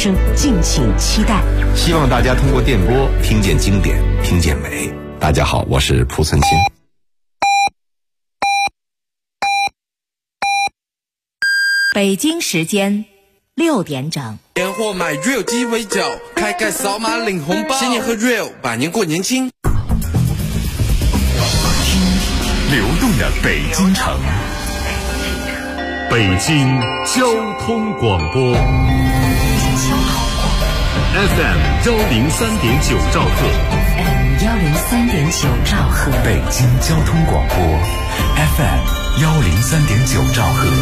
声，敬请期待。 希望大家通过电波听见经典，听见美。大家好，我是蒲存沁。 北京时间6点整。 年货买 real 鸡尾酒，开盖扫码领红包，新年喝 real， 百年过年轻。 流动的北京城，北京交通广播 FM 103.9兆赫 FM 103.9兆赫， 北京交通广播 FM 103.9兆赫。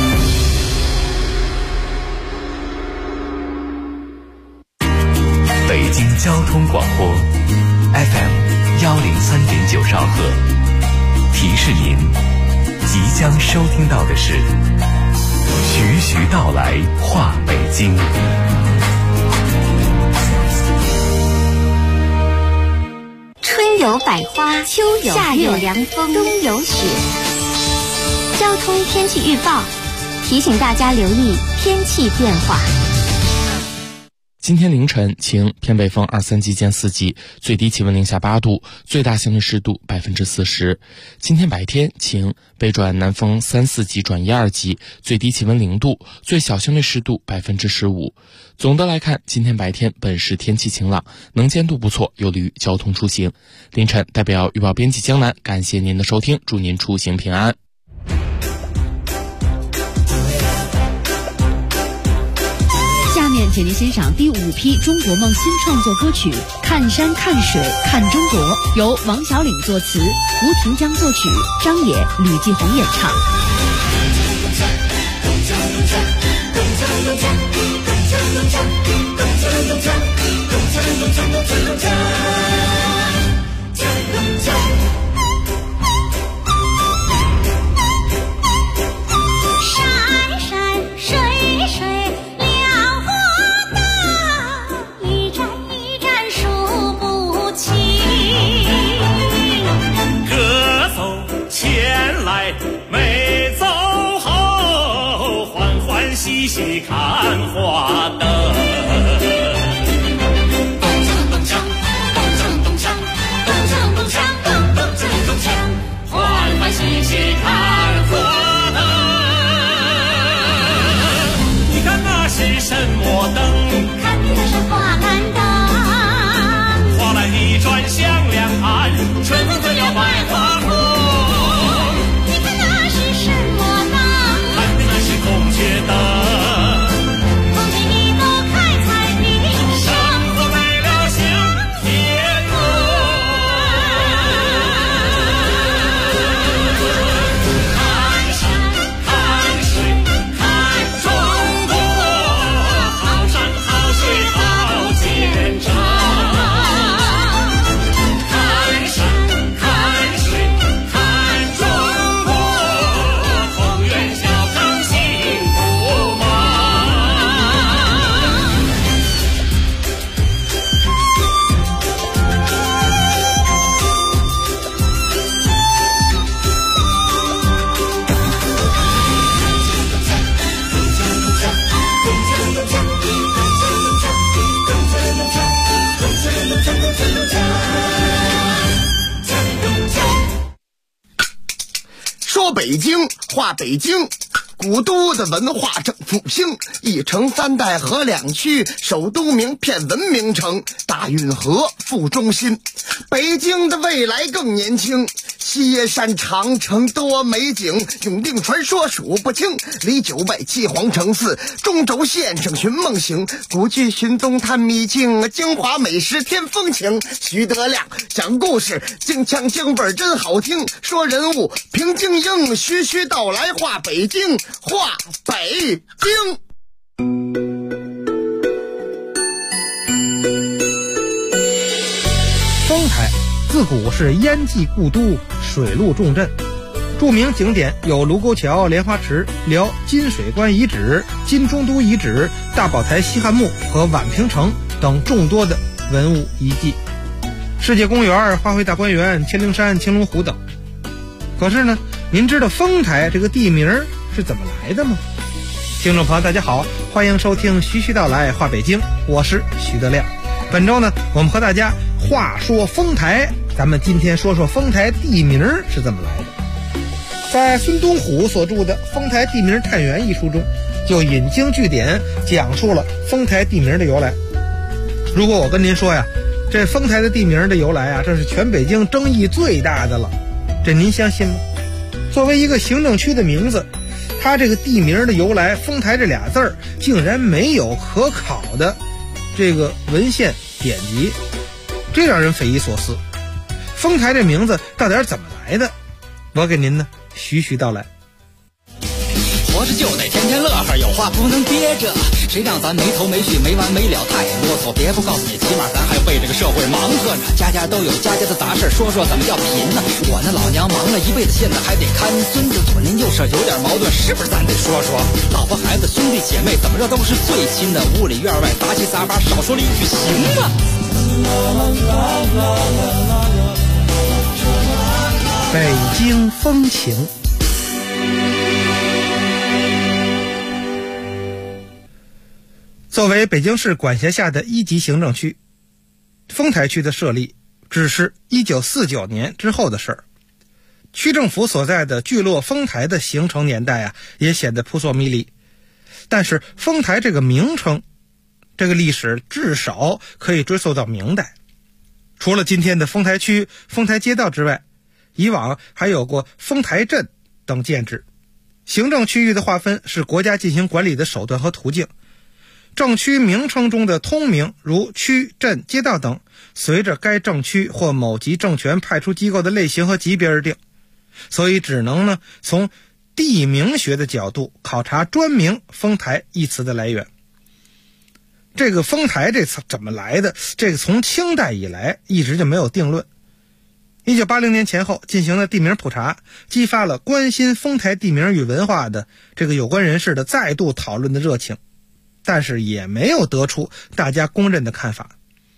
北京交通广播 FM 103.9兆赫，提示您即将收听到的是徐徐道来话北京。 春有百花，秋有夏有凉风，冬有雪。交通天气预报提醒大家留意天气变化。 今天凌晨晴，偏北风2、3级见4级，最低气温零下8度，最大相对湿度40%。今天白天晴，北转南风3、4级转1、2级，最低气温0度，最小相对湿度15%。总的来看，今天白天本市天气晴朗，能见度不错，有利于交通出行。凌晨代表预报编辑江南，感谢您的收听，祝您出行平安。 请您欣赏第5批中国梦新创作歌曲《看山看水看中国》，由王小岭作词，胡廷江作曲，张也、吕继红演唱。 细细看花灯，咚锵咚锵，咚锵咚锵，咚锵咚锵，咚锵咚锵，欢欢喜喜看花灯。你看那是什么灯？ 看的是花篮灯。 花篮一转向两岸，春风吹了百花红。 你看那是什么灯？ 看的那是孔雀灯。 北京话北京，古都的文化正复兴，一城3代合2区，首都名片文明城，大运河副中心。北京的未来更年轻，西山长城多美景，永定传说数不清，离9外7皇城4，中轴线上寻梦行，古剧寻踪探秘境，京华美食添风情。徐德亮讲故事，京腔京味真好听，说人物评京英，徐徐道来话北京，话北京。 丰台自古是烟记故都，水陆重镇，著名景点有卢沟桥、莲花池、辽金水关遗址、金中都遗址、大宝台西汉墓和宛平城等众多的文物遗迹，世界公园、花卉大观园、千灵山、青龙湖等。可是呢，您知道丰台这个地名是怎么来的吗？听众朋友大家好， 欢迎收听徐徐道来话北京，我是徐德亮。本周呢，我们和大家话说丰台，咱们今天说说丰台地名是怎么来的。在孙东虎所著的《丰台地名探源》一书中，就引经据典讲述了丰台地名的由来。如果我跟您说呀，这丰台的地名的由来啊，这是全北京争议最大的了，这您相信吗？作为一个行政区的名字，它这个地名的由来丰台这俩字儿竟然没有可考的这个文献典籍，这让人匪夷所思。丰台这名字到底是怎么来的？我给您呢徐徐道来。 活着就得天天乐呵，有话不能憋着，谁让咱没头没绪没完没了太啰嗦。别不告诉你，起码咱还为这个社会忙活呢，家家都有家家的杂事，说说怎么叫贫呢？我那老娘忙了一辈子，现在还得看孙子，左邻右舍有点矛盾，是不是咱得说说？老婆孩子兄弟姐妹怎么着都是最亲的，屋里院外杂七杂八，少说了一句行吗？ 北京风情。作为北京市管辖下的一级行政区，丰台区的设立只是1949年之后的事儿。区政府所在的聚落丰台的形成年代啊，也显得扑朔迷离。但是丰台这个名称，这个历史至少可以追溯到明代。除了今天的丰台区、丰台街道之外，以往还有过丰台镇等建制。行政区域的划分是国家进行管理的手段和途径。政区名称中的通名，如区、镇、街道等，随着该政区或某级政权派出机构的类型和级别而定，所以只能呢从地名学的角度考察专名丰台一词的来源。这个丰台这词怎么来的？这个从清代以来一直就没有定论。1980年前后进行的地名普查，激发了关心丰台地名与文化的这个有关人士的再度讨论的热情。但是也没有得出大家公认的看法。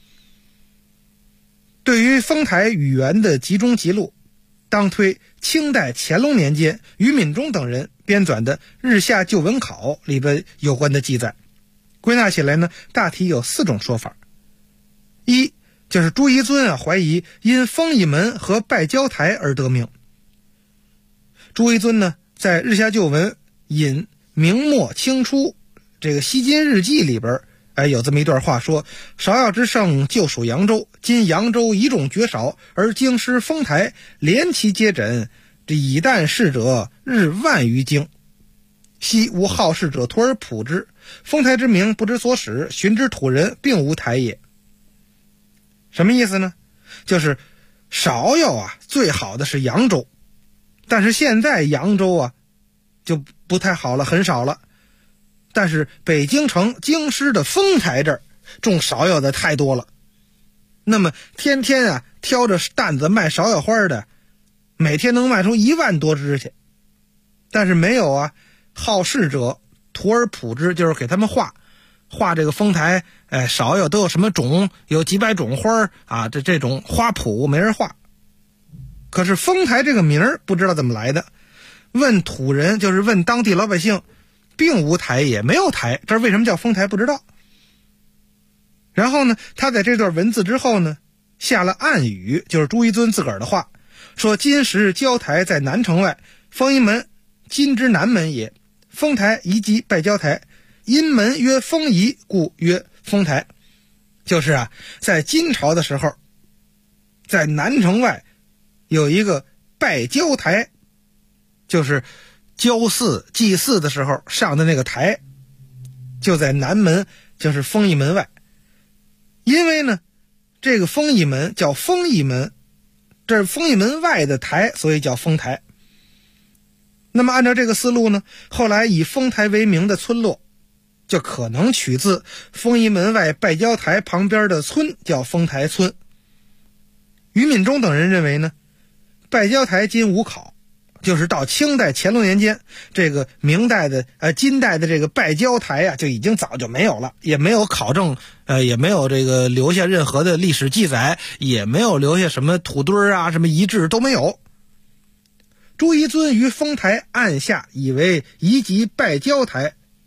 对于丰台语言的集中记录，当推清代乾隆年间于敏中等人编纂的《日下旧闻考》里边有关的记载，归纳起来呢，大体有4种说法。一就是朱彝尊怀疑因丰义门和拜交台而得名。朱彝尊呢，在《日下旧闻》引明末清初这个西晋日记里边有这么一段话说，芍药之盛旧属扬州，今扬州遗种绝少，而京师丰台连其皆诊，这以旦逝者日万余经，昔无好事者徒而普之，丰台之名不知所始，寻之土人并无台也。什么意思呢？就是芍药啊最好的是扬州，但是现在扬州啊就不太好了，很少了。但是北京城京师的丰台这儿种芍药的太多了，那么天天啊挑着担子卖芍药花的，每天能卖出1万多枝去。但是没有啊好事者徒而普之，就是给他们画这个丰台芍药都有什么种，有几百种花啊，这种花圃没人画。可是丰台这个名儿不知道怎么来的，问土人就是问当地老百姓，并无台也，没有台，这为什么叫丰台不知道。然后呢，他在这段文字之后呢，下了暗语，就是朱彝尊自个儿的话，说今时交台在南城外，丰义门今之南门也，丰台宜即拜交台，因门曰丰仪，故曰丰台。就是啊，在金朝的时候，在南城外有一个拜交台，就是交祀祭祀的时候上的那个台，就在南门，就是丰义门外。因为呢这个丰义门叫丰义门，这是丰义门外的台，所以叫丰台。那么按照这个思路呢，后来以丰台为名的村落就可能取自丰义门外拜交台旁边的村，叫丰台村。于敏中等人认为呢，拜交台今无考，就是到清代乾隆年间，这个明代的金代的这个拜交台啊，就已经早就没有了，也没有考证，也没有这个留下任何的历史记载，也没有留下什么土堆啊，什么遗址都没有。朱彝尊于丰台按下以为移籍拜交台，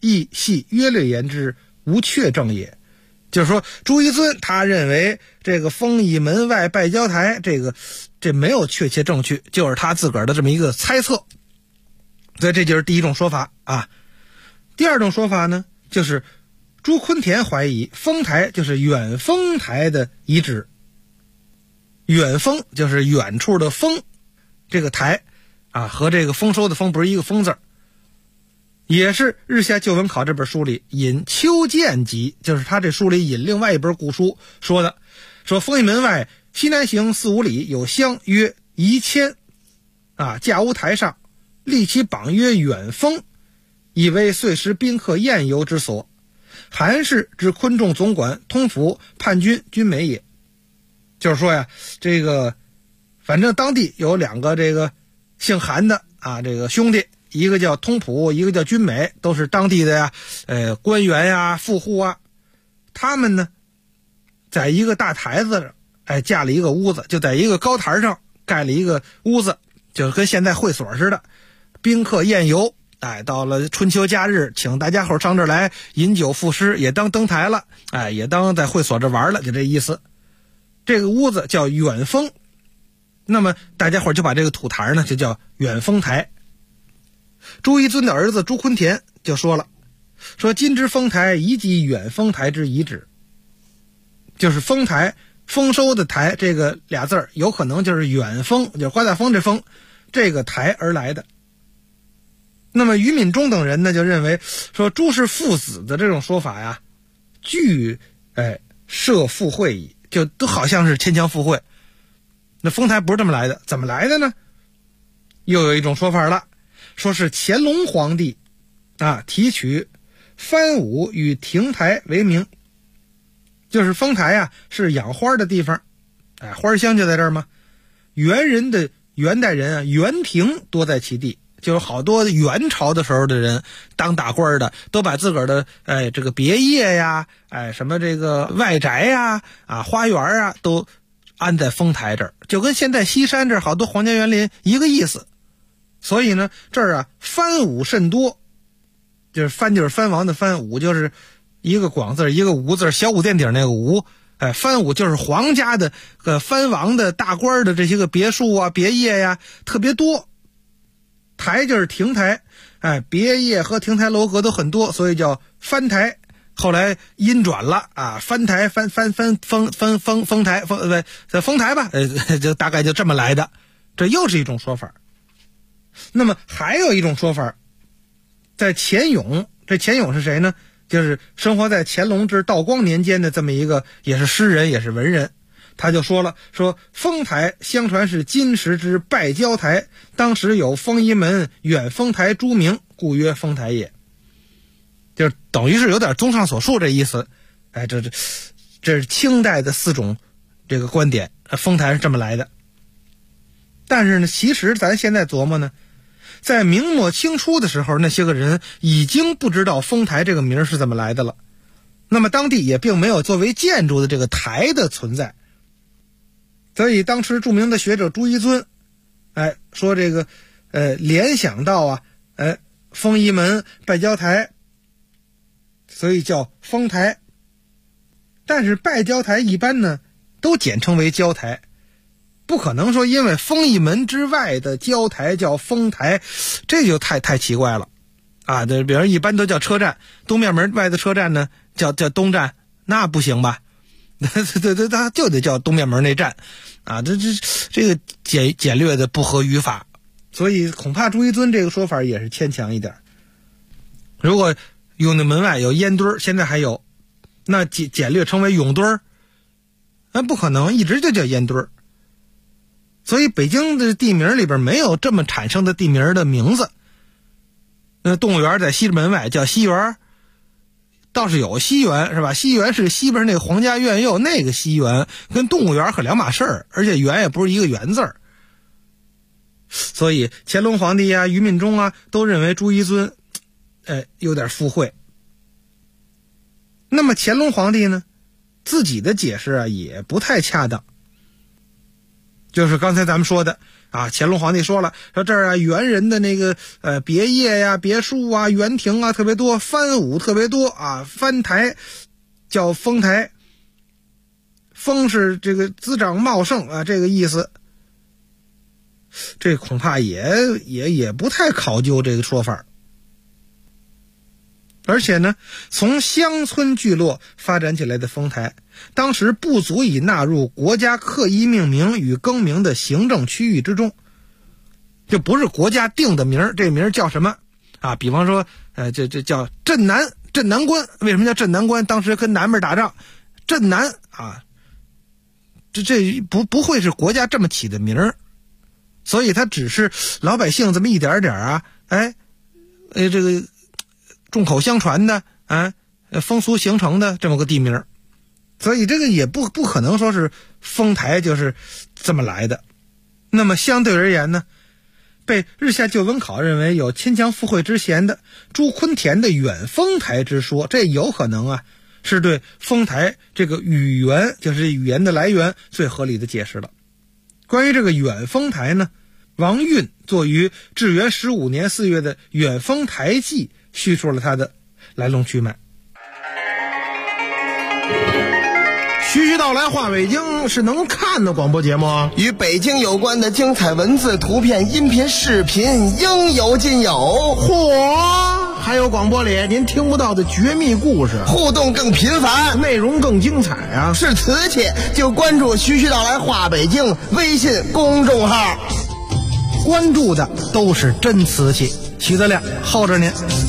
亦系约略言之，无确证也。就是说朱一尊他认为这个封邑门外拜交台，这没有确切证据，就是他自个儿的这么一个猜测。所以这就是第一种说法啊。第二种说法呢，就是朱昆田怀疑丰台就是远丰台的遗址。远丰就是远处的丰，这个台啊和这个丰收的丰不是一个丰字，也是《日下旧文考》这本书里引邱建集，就是他这书里引另外一本古书说的，说丰邑门外西南行4-5里有乡曰宜谦啊，架屋台上立其榜曰远丰，以为岁时宾客宴游之所，韩氏之昆仲总管通府叛军军美也。就是说呀，这个反正当地有两个这个姓韩的啊，这个兄弟，一个叫通普，一个叫军美，都是当地的呀官员呀富户啊。他们呢在一个大台子上架了一个屋子，就在一个高台上盖了一个屋子，就跟现在会所似的，宾客宴游，到了春秋假日请大家伙上这儿来饮酒赋诗，也当登台了，也当在会所这玩了，就这意思。这个屋子叫远丰，那么大家伙就把这个土台呢就叫远丰台。朱一尊的儿子朱昆田就说了，说今之丰台宜即远丰台之遗址，就是丰台丰收的台这个俩字儿有可能就是远丰，就是刮大风这风这个台而来的。那么于敏中等人呢就认为说朱氏父子的这种说法呀具设附会矣，就都好像是牵强附会。那丰台不是这么来的，怎么来的呢？又有一种说法了，说是乾隆皇帝提取番武与亭台为名，就是丰台啊是养花的地方，花香就在这儿嘛。元代人啊园亭多在其地，就是好多元朝的时候的人当大官的都把自个儿的这个别业呀什么这个外宅呀花园啊都安在丰台这儿，就跟现在西山这儿好多皇家园林一个意思。所以呢这儿啊藩武甚多，就是藩就是藩王的藩，武就是一个广字一个武字，小武殿顶那个武，藩武就是皇家的藩王的大官的这些个别墅啊别业呀特别多。台就是亭台，别业和亭台楼阁都很多，所以叫藩台。后来音转了藩台封台封台吧，就大概就这么来的，这又是一种说法。那么还有一种说法，在钱俑，这钱俑是谁呢？就是生活在乾隆至道光年间的这么一个也是诗人也是文人，他就说了，说丰台相传是金石之拜交台，当时有丰夷门远丰台诸名，故曰丰台也。就是等于是有点综上所述这意思。这是清代的4种这个观点，丰台是这么来的。但是呢其实咱现在琢磨呢，在明末清初的时候，那些个人已经不知道丰台这个名是怎么来的了，那么当地也并没有作为建筑的这个台的存在。所以当时著名的学者朱一尊说这个联想到丰夷门拜交台，所以叫丰台。但是拜交台一般呢都简称为交台，不可能说因为丰夷门之外的交台叫丰台，这就太奇怪了对，比如一般都叫车站，东面门外的车站呢叫东站，那不行吧？对，他就得叫东面门那站这个简略的不合语法，所以恐怕朱一尊这个说法也是牵强一点。如果永定门外有烟墩，现在还有，那简略称为永墩，那不可能，一直就叫烟墩。所以北京的地名里边没有这么产生的地名的名字。那动物园在西直门外叫西园，倒是有西园是吧？西园是西边那个皇家院囿那个西园，跟动物园可两码事儿，而且园也不是一个园字儿。所以乾隆皇帝于敏中都认为朱一尊有点附会。那么乾隆皇帝呢自己的解释也不太恰当。 就是刚才咱们说的啊，乾隆皇帝说了，说这儿啊猿人的那个别业呀、别墅啊、园亭啊特别多，藩武特别多啊，藩台叫丰台，丰是这个滋长茂盛啊，这个意思。这恐怕也不太考究这个说法。而且呢，从乡村聚落发展起来的丰台，当时不足以纳入国家刻意命名与更名的行政区域之中，就不是国家定的名，这名叫什么啊？比方说，这叫镇南关，为什么叫镇南关？当时跟南边打仗，镇南啊，这不会是国家这么起的名，所以它只是老百姓这么一点点啊，这个众口相传的啊，风俗形成的这么个地名，所以这个也不可能说是丰台就是这么来的。那么相对而言呢，被日下旧文考认为有亲强附会之嫌的朱昆田的远丰台之说，这有可能啊是对丰台这个语言，就是语言的来源最合理的解释了。关于这个远丰台呢，王运作于至元15年4月的《远丰台记》叙述了它的来龙去脉。 徐徐道来话北京是能看的广播节目啊， 与北京有关的精彩文字、图片、音频、视频应有尽有。 嚯！还有广播里您听不到的绝密故事， 互动更频繁， 内容更精彩啊！ 是瓷器就关注徐徐道来话北京微信公众号， 关注的都是真瓷器。徐德亮候着您。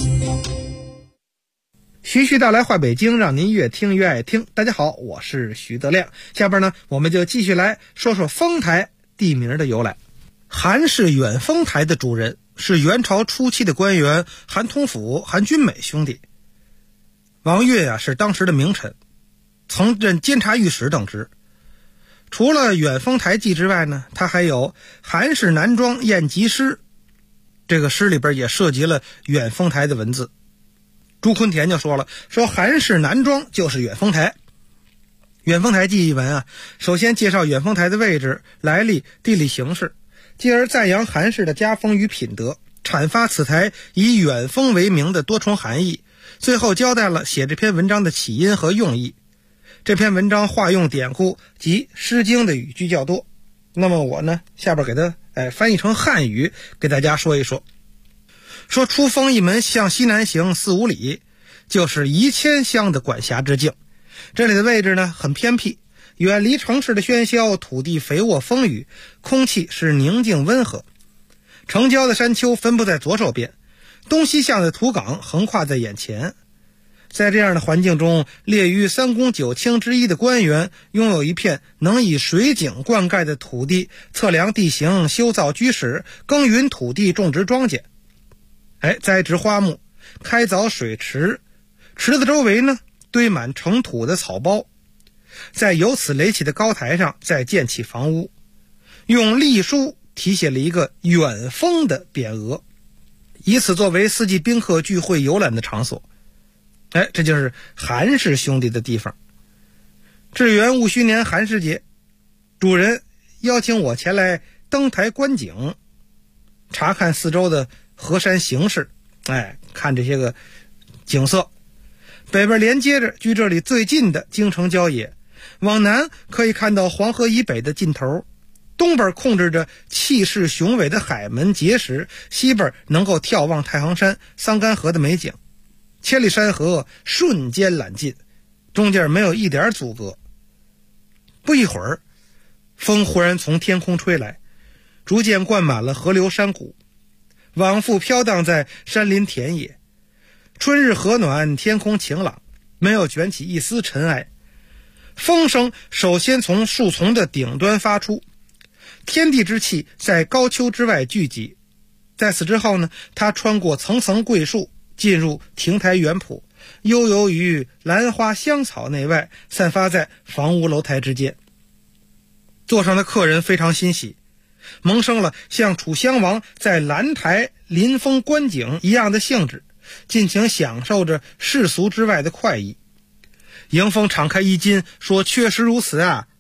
徐徐道来话北京，让您越听越爱听。大家好，我是徐德亮。下边呢，我们就继续来说说丰台地名的由来。韩氏远丰台的主人是元朝初期的官员韩通甫、韩君美兄弟。王运啊是当时的名臣，曾任监察御史等职。除了《远丰台记》之外呢，他还有《韩氏南庄宴集诗》，这个诗里边也涉及了远丰台的文字。朱昆田就说了，说韩氏南庄就是远丰台。远丰台记一文啊，首先介绍远丰台的位置、来历、地理形势，继而赞扬韩氏的家风与品德，阐发此台以远丰为名的多重含义，最后交代了写这篇文章的起因和用意。这篇文章化用典故及诗经的语句较多，那么我呢下边给它翻译成汉语给大家说一说。说出丰一门向西南行4-5里，就是1000乡的管辖之境。这里的位置呢很偏僻，远离城市的喧嚣，土地肥沃丰腴，空气是宁静温和。城郊的山丘分布在左手边，东西向的土港横跨在眼前。在这样的环境中，列于3公9卿之一的官员拥有一片能以水井灌溉的土地，测量地形，修造居室，耕耘土地，种植庄稼，栽植花木，开凿水池，池子周围呢堆满盛土的草包，在由此垒起的高台上再建起房屋，用隶书题写了一个远丰的匾额，以此作为四季宾客聚会游览的场所。这就是韩氏兄弟的地方。至元戊戌年寒食节，主人邀请我前来登台观景，查看四周的河山形势，看这些个景色。北边连接着距这里最近的京城郊野，往南可以看到黄河以北的尽头，东边控制着气势雄伟的海门碣石，西边能够眺望太行山、桑干河的美景，千里山河瞬间揽尽，中间没有一点阻隔。不一会儿，风忽然从天空吹来，逐渐灌满了河流山谷，往复飘荡在山林田野。春日和暖，天空晴朗，没有卷起一丝尘埃。风声首先从树丛的顶端发出，天地之气在高丘之外聚集。在此之后呢，它穿过层层桂树，进入亭台园圃，悠游于兰花香草内外，散发在房屋楼台之间。座上的客人非常欣喜，萌生了像楚襄王在兰台临风观景一样的兴致，尽情享受着世俗之外的快意。迎风敞开衣襟说，确实如此啊，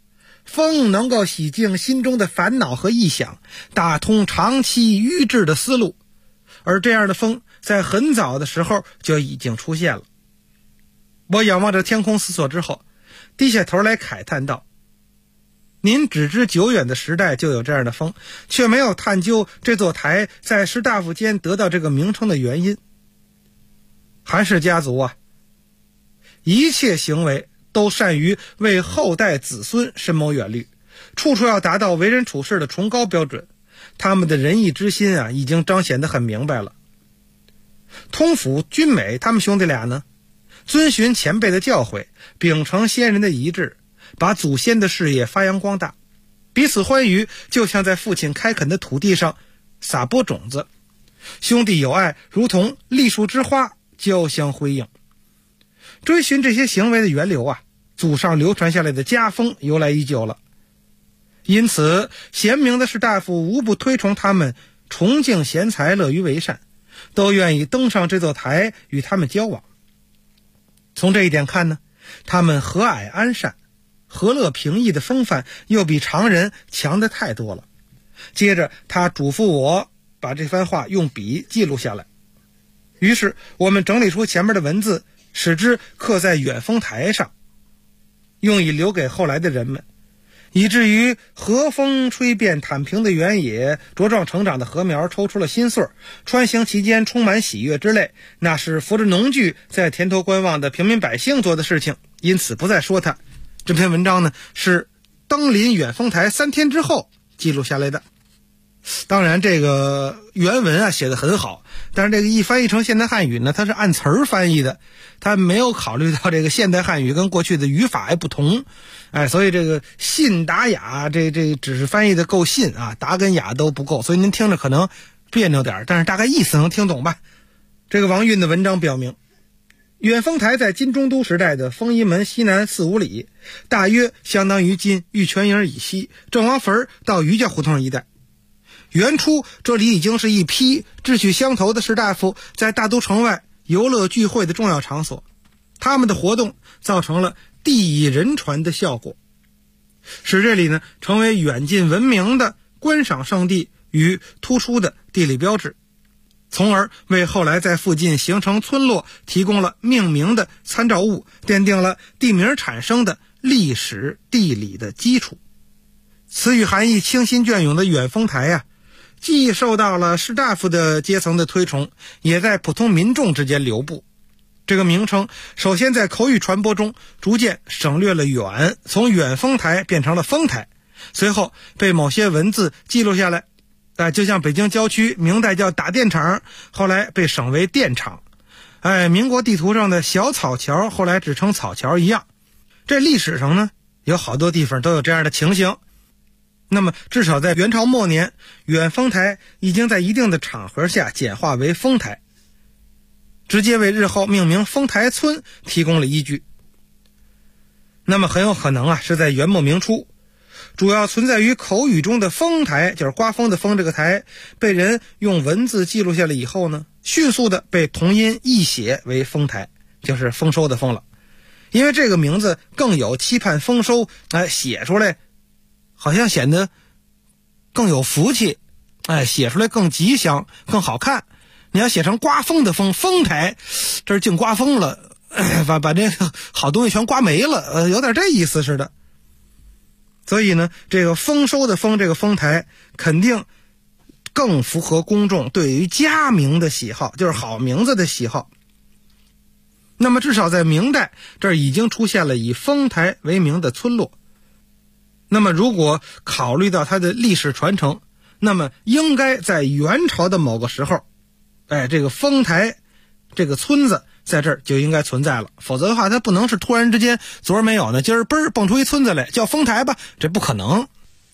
风能够洗净心中的烦恼和臆想，打通长期瘀滞的思路，而这样的风在很早的时候就已经出现了。我仰望着天空思索之后，低下头来慨叹道：您只知久远的时代就有这样的风，却没有探究这座台在士大夫间得到这个名称的原因。韩氏家族啊，一切行为都善于为后代子孙深谋远虑，处处要达到为人处事的崇高标准，他们的仁义之心啊，已经彰显得很明白了。通甫、君美他们兄弟俩呢，遵循前辈的教诲，秉承先人的遗志，把祖先的事业发扬光大，彼此欢愉，就像在父亲开垦的土地上撒播种子，兄弟友爱如同栗树之花，交相辉映。追寻这些行为的源流啊，祖上流传下来的家风由来已久了，因此贤明的士大夫无不推崇他们崇敬贤才，乐于为善，都愿意登上这座台与他们交往。从这一点看呢，他们和蔼安善、和乐平易的风范又比常人强得太多了。接着他嘱咐我把这番话用笔记录下来，于是我们整理出前面的文字，使之刻在远风台上，用以留给后来的人们，以至于和风吹遍坦平的原野，茁壮成长的禾苗抽出了新穗，穿行其间充满喜悦之类，那是扶着农具在田头观望的平民百姓做的事情，因此不再说它。这篇文章呢，是登临远风台3天之后记录下来的。当然这个原文啊写得很好，但是这个一翻译成现代汉语呢，它是按词儿翻译的，它没有考虑到这个现代汉语跟过去的语法还不同，所以这个信达雅这只是翻译的够信啊，达跟雅都不够，所以您听着可能别扭点，但是大概意思能听懂吧。这个王运的文章表明，远风台在金中都时代的丰仪门西南4-5里，大约相当于今玉泉营以西郑王坟到余家胡同一带。原初这里已经是一批志趣相投的士大夫在大都城外游乐聚会的重要场所，他们的活动造成了地以人传的效果，使这里呢成为远近闻名的观赏胜地与突出的地理标志，从而为后来在附近形成村落提供了命名的参照物，奠定了地名产生的历史地理的基础。词语含义清新隽永的远风台啊，既受到了士大夫的阶层的推崇，也在普通民众之间流布。这个名称首先在口语传播中逐渐省略了远，从远风台变成了风台，随后被某些文字记录下来，就像北京郊区明代叫打电厂，后来被省为电厂，民国地图上的小草桥后来只称草桥一样。这历史上呢有好多地方都有这样的情形。那么至少在元朝末年，远风台已经在一定的场合下简化为丰台，直接为日后命名丰台村提供了依据。那么很有可能是在元末明初，主要存在于口语中的丰台，就是刮风的风这个台，被人用文字记录下来以后呢，迅速的被同音译写为丰台，就是丰收的丰了。因为这个名字更有期盼丰收，写出来好像显得更有福气，写出来更吉祥更好看。你要写成刮风的风，风台，这是净刮风了，把这个好东西全刮没了，有点这意思似的。所以呢，这个丰收的丰这个丰台肯定更符合公众对于家名的喜好，就是好名字的喜好。那么至少在明代，这儿已经出现了以丰台为名的村落。那么如果考虑到它的历史传承，那么应该在元朝的某个时候，这个丰台这个村子在这儿就应该存在了，否则的话它不能是突然之间昨儿没有呢，今儿嘣蹦出一村子来叫丰台吧，这不可能。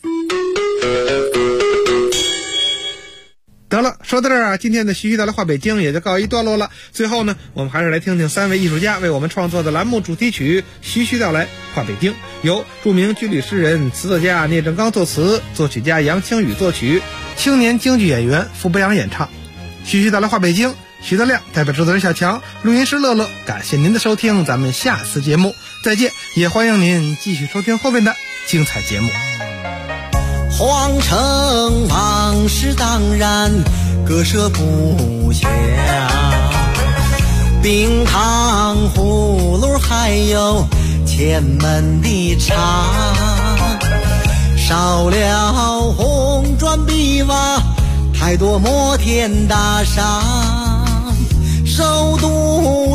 得了，说到这儿今天的徐徐带来话北京也就告一段落了。最后呢，我们还是来听听3位艺术家为我们创作的栏目主题曲《徐徐道来话北京》，由著名军旅诗人、词作家聂政刚作词，作曲家杨清宇作曲，青年京剧演员傅北阳演唱。徐徐道来话北京， 徐德亮代表制作人小强，录音师乐乐，感谢您的收听，咱们下次节目再见，也欢迎您继续收听后面的精彩节目。 皇城往事当然割舍不下，冰糖葫芦还有前门的茶，少了红砖碧瓦，太多摩天大厦，首都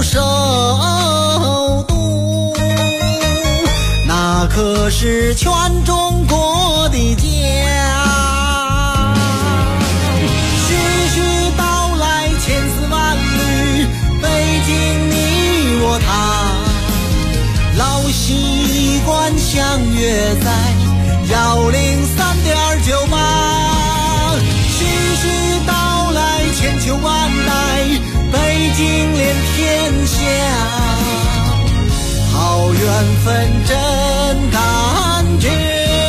那可是全中国的家。徐徐道来千丝万缕，北京你我他，老习惯相约在103.98。徐徐道来千秋万代，北京连天下，好缘分真感觉，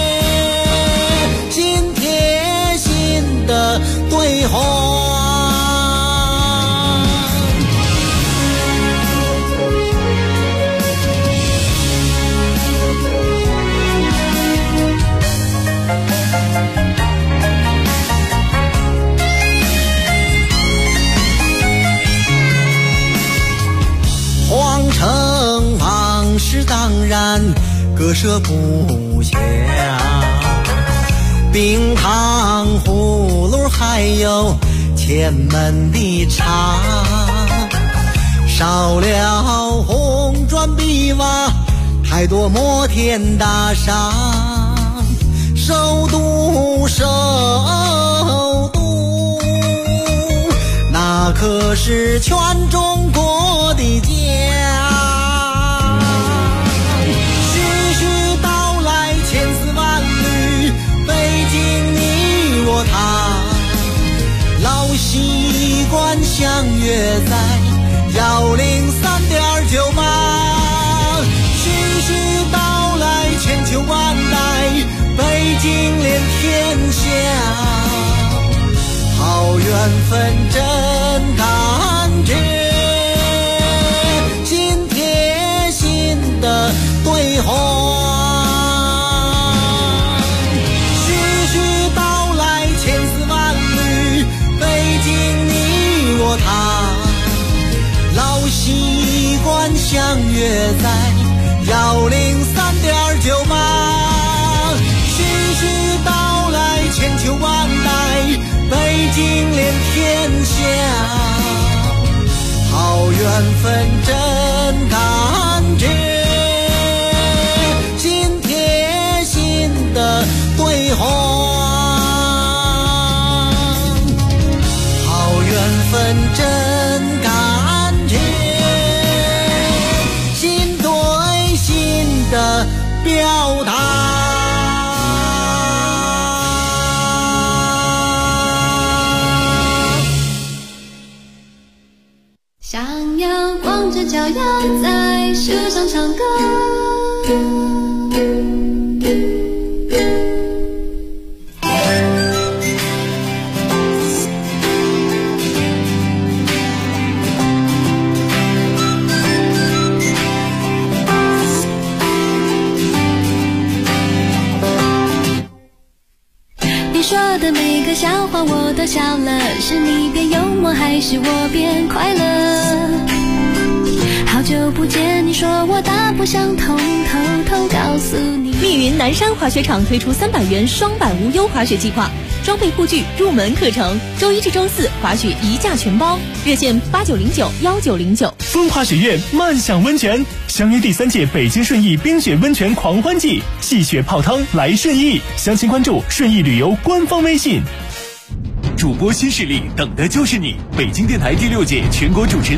心贴心的对话。皇城往事当然割舍不下，冰糖葫芦还有前门的茶，少了红砖碧瓦，太多摩天大厦，首都那可是全中国的家。徐徐道来千丝万缕，北京你我他，老习惯相约在103.98。徐徐道来千秋万代，北京连天下，好缘分真感觉，心贴心的对话。徐徐道来千丝万缕，北京你我他，老习惯相约在103.98。徐徐道来千秋万代，北京连天下，好缘分真感觉，心贴心的对话。好缘分真感觉，心对心的表达。 想要光着脚丫在树上唱歌，你说的每个笑话我都笑了，是你变幽默还是我变快乐？好久不见，你说我大不相同，偷偷告诉你。 密云南山滑雪场推出300元双板无忧滑雪计划，装备护具入门课程，周一至周四滑雪一价全包，热线89091909。 风华雪院慢享温泉，相约第3届北京顺义冰雪温泉狂欢季，戏雪泡汤来顺义，详情关注顺义旅游官方微信。 主播新势力，等的就是你！北京电台第6届全国主持